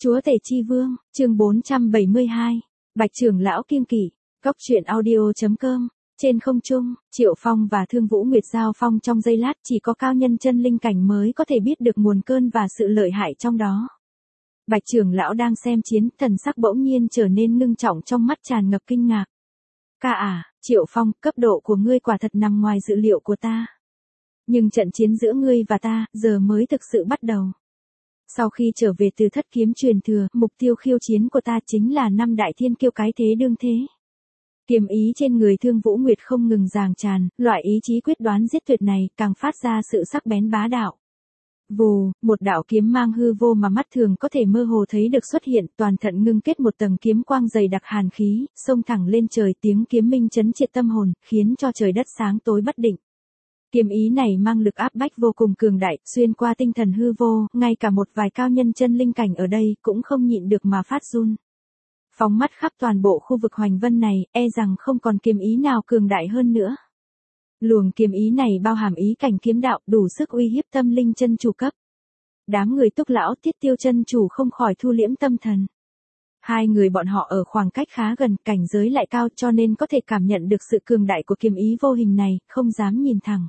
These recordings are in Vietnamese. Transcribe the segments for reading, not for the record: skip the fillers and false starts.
Chúa Tể Chi Vương, chương 472. Bạch trưởng lão kiêng kỵ. Cốc truyện audio.com. Trên không trung, Triệu Phong và Thương Vũ Nguyệt giao phong trong giây lát, chỉ có cao nhân chân linh cảnh mới có thể biết được nguồn cơn và sự lợi hại trong đó. Bạch trưởng lão đang xem chiến, thần sắc bỗng nhiên trở nên ngưng trọng, trong mắt tràn ngập kinh ngạc. Ca à, Triệu Phong, cấp độ của ngươi quả thật nằm ngoài dự liệu của ta. Nhưng trận chiến giữa ngươi và ta, giờ mới thực sự bắt đầu. Sau khi trở về từ thất kiếm truyền thừa, mục tiêu khiêu chiến của ta chính là 5 đại thiên kiêu cái thế đương thế. Kiếm ý trên người Thương Vũ Nguyệt không ngừng giằng tràn, loại ý chí quyết đoán giết tuyệt này càng phát ra sự sắc bén bá đạo. Vù, một đạo kiếm mang hư vô mà mắt thường có thể mơ hồ thấy được xuất hiện, toàn thận ngưng kết một tầng kiếm quang dày đặc hàn khí, xông thẳng lên trời, tiếng kiếm minh chấn triệt tâm hồn, khiến cho trời đất sáng tối bất định. Kiếm ý này mang lực áp bách vô cùng cường đại, xuyên qua tinh thần hư vô, ngay cả một vài cao nhân chân linh cảnh ở đây cũng không nhịn được mà phát run. Phóng mắt khắp toàn bộ khu vực Hoành Vân này, e rằng không còn kiếm ý nào cường đại hơn nữa. Luồng kiếm ý này bao hàm ý cảnh kiếm đạo, đủ sức uy hiếp tâm linh chân chủ cấp. Đám người Túc lão Tiết Tiêu chân chủ không khỏi thu liễm tâm thần. Hai người bọn họ ở khoảng cách khá gần, cảnh giới lại cao, cho nên có thể cảm nhận được sự cường đại của kiếm ý vô hình này, không dám nhìn thẳng.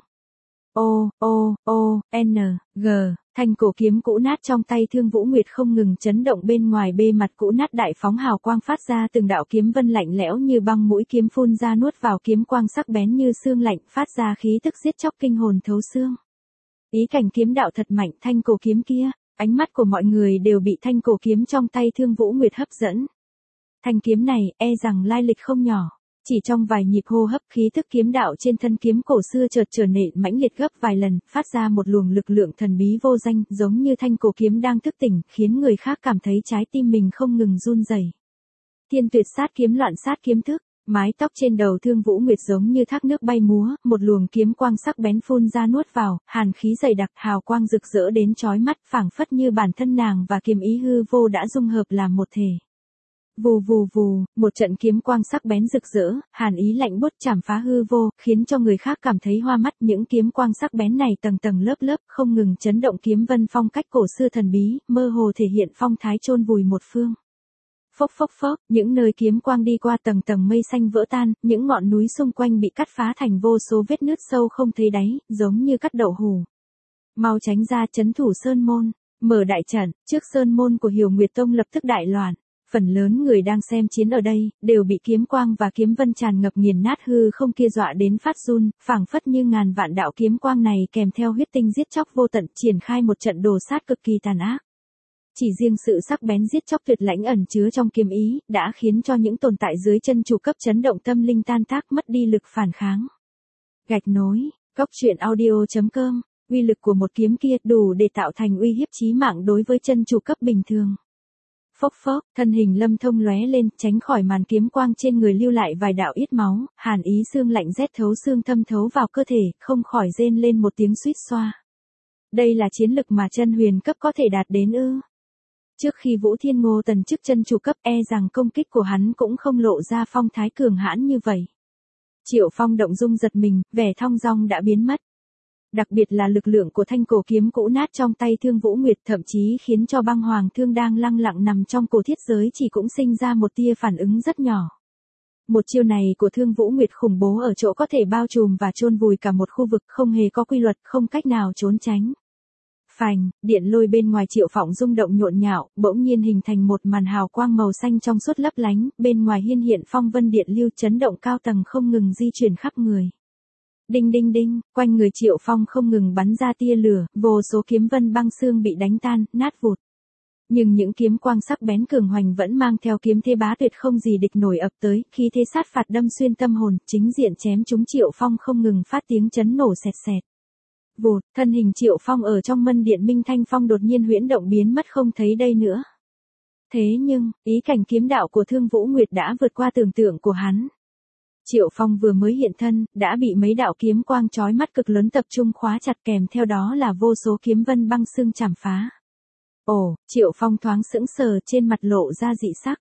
G, thanh cổ kiếm cũ nát trong tay Thương Vũ Nguyệt không ngừng chấn động, bên ngoài bề mặt cũ nát đại phóng hào quang phát ra từng đạo kiếm vân lạnh lẽo như băng, mũi kiếm phun ra nuốt vào kiếm quang sắc bén như xương lạnh, phát ra khí tức giết chóc kinh hồn thấu xương. Ý cảnh kiếm đạo thật mạnh, thanh cổ kiếm kia, ánh mắt của mọi người đều bị thanh cổ kiếm trong tay Thương Vũ Nguyệt hấp dẫn. Thanh kiếm này, e rằng lai lịch không nhỏ. Chỉ trong vài nhịp hô hấp, khí thức kiếm đạo trên thân kiếm cổ xưa chợt trở nên mãnh liệt gấp vài lần, phát ra một luồng lực lượng thần bí vô danh, giống như thanh cổ kiếm đang thức tỉnh, khiến người khác cảm thấy trái tim mình không ngừng run rẩy. Thiên tuyệt sát kiếm, loạn sát kiếm thức. Mái tóc trên đầu Thương Vũ Nguyệt giống như thác nước bay múa, một luồng kiếm quang sắc bén phun ra nuốt vào, hàn khí dày đặc, hào quang rực rỡ đến chói mắt, phảng phất như bản thân nàng và kiếm ý hư vô đã dung hợp làm một thể. Vù vù vù, một trận kiếm quang sắc bén rực rỡ, hàn ý lạnh buốt chảm phá hư vô, khiến cho người khác cảm thấy hoa mắt. Những kiếm quang sắc bén này tầng tầng lớp lớp, không ngừng chấn động kiếm vân phong cách cổ xưa thần bí, mơ hồ thể hiện phong thái chôn vùi một phương. Phốc phốc phốc, những nơi kiếm quang đi qua tầng tầng mây xanh vỡ tan, những ngọn núi xung quanh bị cắt phá thành vô số vết nứt sâu không thấy đáy, giống như cắt đậu hủ. Mau tránh ra, trấn thủ sơn môn, mở đại trận. Trước sơn môn của Hiểu Nguyệt Tông lập tức đại loạn. Phần lớn người đang xem chiến ở đây, đều bị kiếm quang và kiếm vân tràn ngập nghiền nát hư không kia dọa đến phát run, phảng phất như ngàn vạn đạo kiếm quang này kèm theo huyết tinh giết chóc vô tận, triển khai một trận đồ sát cực kỳ tàn ác. Chỉ riêng sự sắc bén giết chóc tuyệt lãnh ẩn chứa trong kiếm ý, đã khiến cho những tồn tại dưới chân chủ cấp chấn động tâm linh tan tác, mất đi lực phản kháng. Gạch nối, cốc truyện audio.com, uy lực của một kiếm kia đủ để tạo thành uy hiếp chí mạng đối với chân chủ cấp bình thường. Phốc phốc, thân hình Lâm Thông lóe lên, tránh khỏi màn kiếm quang trên người, lưu lại vài đạo ít máu, hàn ý xương lạnh rét thấu xương thâm thấu vào cơ thể, không khỏi rên lên một tiếng suýt xoa. Đây là chiến lực mà chân huyền cấp có thể đạt đến ư? Trước khi Vũ Thiên Ngô tần chức chân chủ cấp, e rằng công kích của hắn cũng không lộ ra phong thái cường hãn như vậy. Triệu Phong động dung giật mình, vẻ thong dong đã biến mất. Đặc biệt là lực lượng của thanh cổ kiếm cũ nát trong tay Thương Vũ Nguyệt, thậm chí khiến cho băng hoàng thương đang lăng lặng nằm trong cổ thiết giới chỉ cũng sinh ra một tia phản ứng rất nhỏ. Một chiêu này của Thương Vũ Nguyệt khủng bố ở chỗ có thể bao trùm và chôn vùi cả một khu vực, không hề có quy luật, không cách nào trốn tránh. Phành, điện lôi bên ngoài Triệu Phong rung động nhộn nhạo, bỗng nhiên hình thành một màn hào quang màu xanh trong suốt lấp lánh, bên ngoài hiên hiện phong vân điện lưu, chấn động cao tầng không ngừng di chuyển khắp người. Đinh đinh đinh, quanh người Triệu Phong không ngừng bắn ra tia lửa, vô số kiếm vân băng xương bị đánh tan, nát vụt. Nhưng những kiếm quang sắc bén cường hoành vẫn mang theo kiếm thế bá tuyệt không gì địch nổi ập tới, khi thế sát phạt đâm xuyên tâm hồn, chính diện chém trúng Triệu Phong không ngừng phát tiếng chấn nổ sẹt sẹt. Vụt, thân hình Triệu Phong ở trong mân điện Minh Thanh Phong đột nhiên huyễn động biến mất không thấy đây nữa. Thế nhưng, ý cảnh kiếm đạo của Thương Vũ Nguyệt đã vượt qua tưởng tượng của hắn. Triệu Phong vừa mới hiện thân, đã bị mấy đạo kiếm quang chói mắt cực lớn tập trung khóa chặt, kèm theo đó là vô số kiếm vân băng xương chảm phá. Triệu Phong thoáng sững sờ, trên mặt lộ ra dị sắc.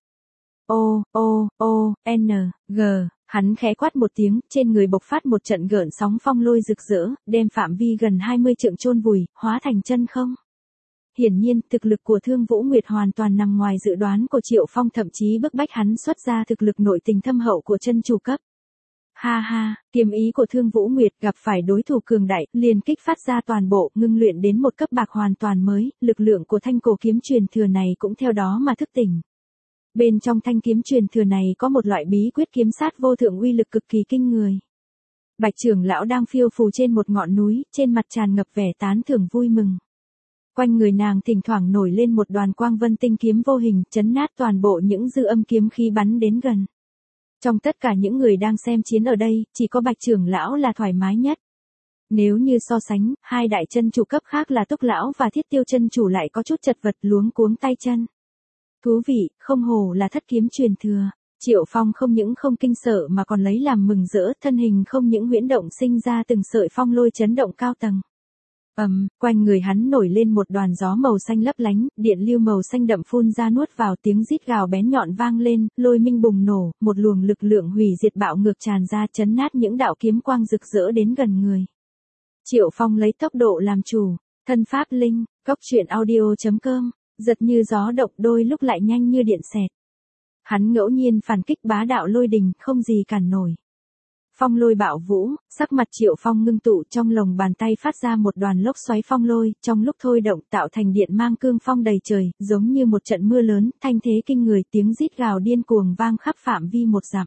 Hắn khẽ quát một tiếng, trên người bộc phát một trận gợn sóng phong lôi rực rỡ, đem phạm vi gần 20 trượng chôn vùi, hóa thành chân không. hiển nhiên thực lực của Thương Vũ Nguyệt hoàn toàn nằm ngoài dự đoán của Triệu Phong, thậm chí bức bách hắn xuất ra thực lực nội tình thâm hậu của chân chủ cấp. Ha ha, kiếm ý của Thương Vũ Nguyệt gặp phải đối thủ cường đại, liền kích phát ra toàn bộ, ngưng luyện đến một cấp bậc hoàn toàn mới, lực lượng của thanh cổ kiếm truyền thừa này cũng theo đó mà thức tỉnh. Bên trong thanh kiếm truyền thừa này có một loại bí quyết kiếm sát vô thượng uy lực cực kỳ kinh người. Bạch trưởng lão đang phiêu phù trên một ngọn núi, trên mặt tràn ngập vẻ tán thưởng vui mừng. Quanh người nàng thỉnh thoảng nổi lên một đoàn quang vân tinh kiếm vô hình, chấn nát toàn bộ những dư âm kiếm khí bắn đến gần. Trong tất cả những người đang xem chiến ở đây, chỉ có Bạch trưởng lão là thoải mái nhất. Nếu như so sánh, hai đại chân chủ cấp khác là Túc lão và Thiết Tiêu chân chủ lại có chút chật vật luống cuống tay chân. Thú vị, không hổ là thất kiếm truyền thừa. Triệu Phong không những không kinh sợ mà còn lấy làm mừng rỡ, thân hình không những huyễn động sinh ra từng sợi phong lôi chấn động cao tầng. Quanh người hắn nổi lên một đoàn gió màu xanh lấp lánh, điện lưu màu xanh đậm phun ra nuốt vào, tiếng rít gào bén nhọn vang lên, lôi minh bùng nổ, một luồng lực lượng hủy diệt bạo ngược tràn ra chấn nát những đạo kiếm quang rực rỡ đến gần người. Triệu Phong lấy tốc độ làm chủ, thân pháp linh, coctruyện.audio.com, giật như gió động đôi lúc lại nhanh như điện xẹt. Hắn ngẫu nhiên phản kích bá đạo lôi đình, không gì cản nổi. Phong lôi bạo vũ, sắc mặt Triệu Phong ngưng tụ, trong lồng bàn tay phát ra một đoàn lốc xoáy phong lôi, trong lúc thôi động tạo thành điện mang cương phong đầy trời, giống như một trận mưa lớn, thanh thế kinh người, tiếng rít gào điên cuồng vang khắp phạm vi một dặm.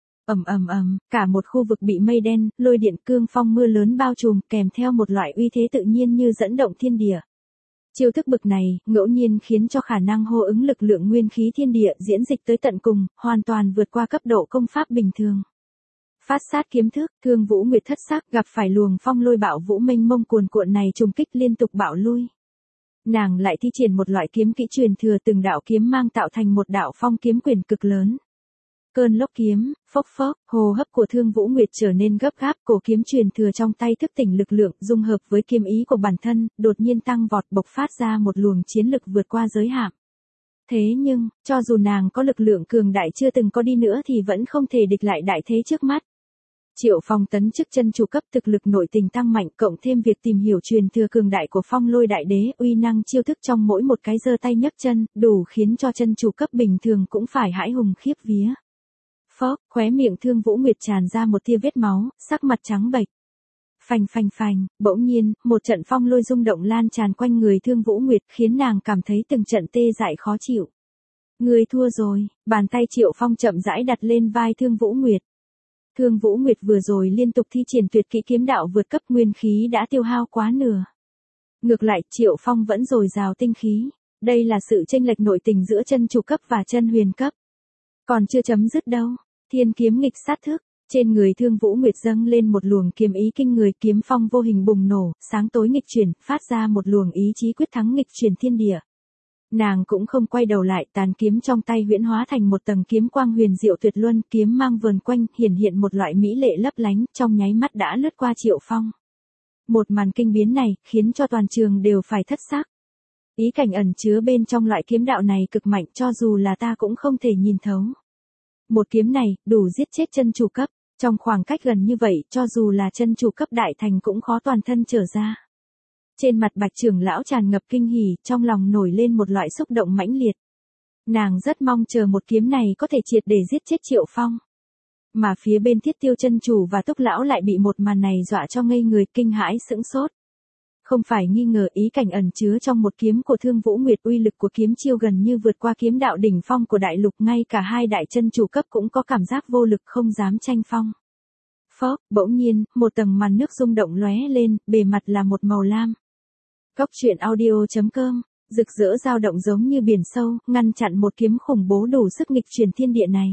Cả một khu vực bị mây đen, lôi điện cương phong mưa lớn bao trùm, kèm theo một loại uy thế tự nhiên như dẫn động thiên địa. Chiêu thức bực này, ngẫu nhiên khiến cho khả năng hô ứng lực lượng nguyên khí thiên địa diễn dịch tới tận cùng, hoàn toàn vượt qua cấp độ công pháp bình thường. Phát sát kiếm thức, Thương Vũ Nguyệt thất sắc, gặp phải luồng phong lôi bạo vũ mênh mông cuồn cuộn này trùng kích liên tục bạo lui. Nàng lại thi triển một loại kiếm kỹ truyền thừa, từng đạo kiếm mang tạo thành một đạo phong kiếm quyền cực lớn. Cơn lốc kiếm, phốc phốc, hô hấp của Thương Vũ Nguyệt trở nên gấp gáp, cổ kiếm truyền thừa trong tay thức tỉnh lực lượng, dung hợp với kiếm ý của bản thân, đột nhiên tăng vọt, bộc phát ra một luồng chiến lực vượt qua giới hạn. Thế nhưng, cho dù nàng có lực lượng cường đại chưa từng có đi nữa thì vẫn không thể địch lại đại thế trước mắt. Triệu Phong tấn chức chân chủ cấp, thực lực nội tình tăng mạnh, cộng thêm việc tìm hiểu truyền thừa cường đại của Phong Lôi Đại Đế, uy năng chiêu thức trong mỗi một cái giơ tay nhấc chân, đủ khiến cho chân chủ cấp bình thường cũng phải hãi hùng khiếp vía. Phốc, khóe miệng Thương Vũ Nguyệt tràn ra một tia vết máu, sắc mặt trắng bệch. Phanh, bỗng nhiên, một trận phong lôi rung động lan tràn quanh người Thương Vũ Nguyệt, khiến nàng cảm thấy từng trận tê dại khó chịu. Ngươi thua rồi, bàn tay Triệu Phong chậm rãi đặt lên vai Thương Vũ Nguyệt. Thương Vũ Nguyệt vừa rồi liên tục thi triển tuyệt kỹ kiếm đạo vượt cấp, nguyên khí đã tiêu hao quá nửa. Ngược lại, Triệu Phong vẫn dồi dào tinh khí. Đây là sự chênh lệch nội tình giữa chân chủ cấp và chân huyền cấp. Còn chưa chấm dứt đâu. Thiên kiếm nghịch sát thức, trên người Thương Vũ Nguyệt dâng lên một luồng kiếm ý kinh người, kiếm phong vô hình bùng nổ, sáng tối nghịch chuyển, phát ra một luồng ý chí quyết thắng nghịch chuyển thiên địa. Nàng cũng không quay đầu lại, tàn kiếm trong tay huyễn hóa thành một tầng kiếm quang huyền diệu tuyệt luân, kiếm mang vờn quanh, hiện một loại mỹ lệ lấp lánh, trong nháy mắt đã lướt qua Triệu Phong. Một màn kinh biến này, khiến cho toàn trường đều phải thất sắc. Ý cảnh ẩn chứa bên trong loại kiếm đạo này cực mạnh, cho dù là ta cũng không thể nhìn thấu. Một kiếm này, đủ giết chết chân chủ cấp, trong khoảng cách gần như vậy, cho dù là chân chủ cấp đại thành cũng khó toàn thân trở ra. Trên mặt Bạch trưởng lão tràn ngập kinh hỉ, trong lòng nổi lên một loại xúc động mãnh liệt. Nàng rất mong chờ một kiếm này có thể triệt để giết chết Triệu Phong. Mà phía bên Thiết Tiêu chân chủ và Túc lão lại bị một màn này dọa cho ngây người, kinh hãi sững sốt. Không phải nghi ngờ ý cảnh ẩn chứa trong một kiếm của Thương Vũ Nguyệt, uy lực của kiếm chiêu gần như vượt qua kiếm đạo đỉnh phong của đại lục, ngay cả hai đại chân chủ cấp cũng có cảm giác vô lực không dám tranh phong. Phốc, bỗng nhiên, một tầng màn nước rung động lóe lên, bề mặt là một màu lam. Coctruyện.audio.com, rực rỡ dao động giống như biển sâu, ngăn chặn một kiếm khủng bố đủ sức nghịch chuyển thiên địa này.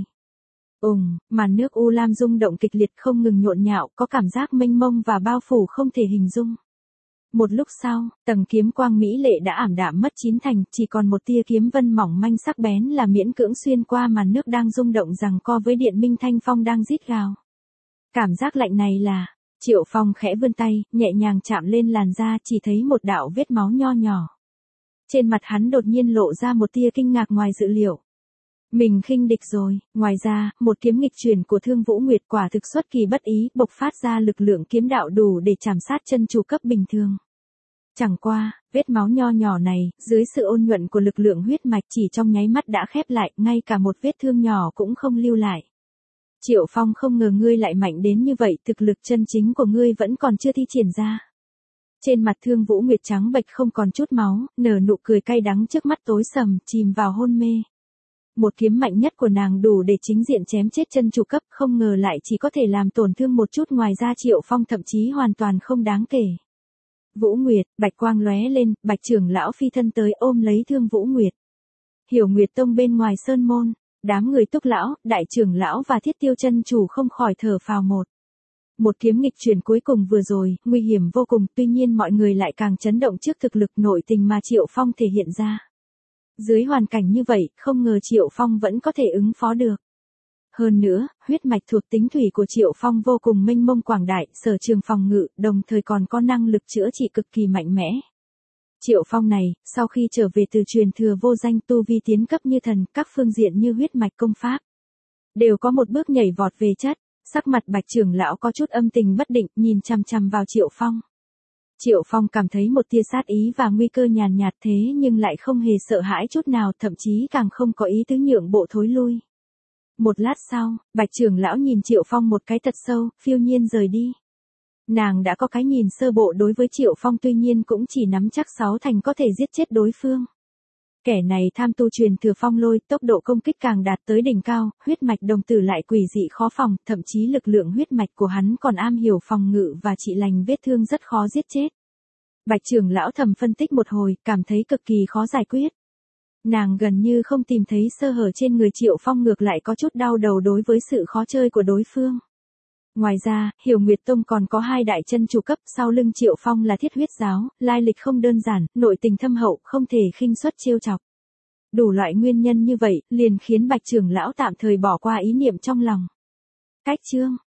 Màn nước u lam rung động kịch liệt không ngừng nhộn nhạo, có cảm giác mênh mông và bao phủ không thể hình dung. Một lúc sau, tầng kiếm quang mỹ lệ đã ảm đạm mất chín thành, chỉ còn một tia kiếm vân mỏng manh sắc bén là miễn cưỡng xuyên qua màn nước đang rung động giằng co với điện minh thanh phong đang rít gào. Cảm giác lạnh này là, Triệu Phong khẽ vươn tay, nhẹ nhàng chạm lên làn da, chỉ thấy một đạo vết máu nho nhỏ. Trên mặt hắn đột nhiên lộ ra một tia kinh ngạc ngoài dự liệu. Mình khinh địch rồi, ngoài ra, một kiếm nghịch chuyển của Thương Vũ Nguyệt quả thực xuất kỳ bất ý, bộc phát ra lực lượng kiếm đạo đủ để chảm sát chân chủ cấp bình thường. Chẳng qua, vết máu nho nhỏ này, dưới sự ôn nhuận của lực lượng huyết mạch chỉ trong nháy mắt đã khép lại, ngay cả một vết thương nhỏ cũng không lưu lại. Triệu Phong, không ngờ ngươi lại mạnh đến như vậy, thực lực chân chính của ngươi vẫn còn chưa thi triển ra. Trên mặt Thương Vũ Nguyệt trắng bệch không còn chút máu, nở nụ cười cay đắng, trước mắt tối sầm, chìm vào hôn mê. Một kiếm mạnh nhất của nàng đủ để chính diện chém chết chân chủ cấp, không ngờ lại chỉ có thể làm tổn thương một chút, ngoài ra Triệu Phong thậm chí hoàn toàn không đáng kể. Vũ Nguyệt, bạch quang lóe lên, Bạch trưởng lão phi thân tới ôm lấy Thương Vũ Nguyệt. Hiểu Nguyệt Tông bên ngoài sơn môn, đám người Túc lão, đại trưởng lão và Thiết Tiêu chân chủ không khỏi thở phào một kiếm nghịch chuyển cuối cùng vừa rồi, nguy hiểm vô cùng, tuy nhiên mọi người lại càng chấn động trước thực lực nội tình mà Triệu Phong thể hiện ra. Dưới hoàn cảnh như vậy, không ngờ Triệu Phong vẫn có thể ứng phó được. Hơn nữa, huyết mạch thuộc tính thủy của Triệu Phong vô cùng mênh mông quảng đại, sở trường phòng ngự, đồng thời còn có năng lực chữa trị cực kỳ mạnh mẽ. Triệu Phong này, sau khi trở về từ truyền thừa vô danh, tu vi tiến cấp như thần, các phương diện như huyết mạch, công pháp đều có một bước nhảy vọt về chất. Sắc mặt Bạch trưởng lão có chút âm tình bất định, nhìn chằm chằm vào Triệu Phong. Triệu Phong cảm thấy một tia sát ý và nguy cơ nhàn nhạt, thế nhưng lại không hề sợ hãi chút nào, thậm chí càng không có ý tứ nhượng bộ thối lui. Một lát sau, Bạch trưởng lão nhìn Triệu Phong một cái thật sâu, phiêu nhiên rời đi. Nàng đã có cái nhìn sơ bộ đối với Triệu Phong, tuy nhiên cũng chỉ nắm chắc 6 thành có thể giết chết đối phương. Kẻ này tham tu truyền thừa phong lôi, tốc độ công kích càng đạt tới đỉnh cao, huyết mạch đồng tử lại quỷ dị khó phòng, thậm chí lực lượng huyết mạch của hắn còn am hiểu phòng ngự và trị lành vết thương, rất khó giết chết. Bạch trưởng lão thầm phân tích một hồi, cảm thấy cực kỳ khó giải quyết. Nàng gần như không tìm thấy sơ hở trên người Triệu Phong, ngược lại có chút đau đầu đối với sự khó chơi của đối phương. Ngoài ra, Hiểu Nguyệt Tông còn có 2 đại chân chủ cấp, sau lưng Triệu Phong là Thiết Huyết giáo, lai lịch không đơn giản, nội tình thâm hậu, không thể khinh suất trêu chọc. Đủ loại nguyên nhân như vậy, liền khiến Bạch trưởng lão tạm thời bỏ qua ý niệm trong lòng. Cách chương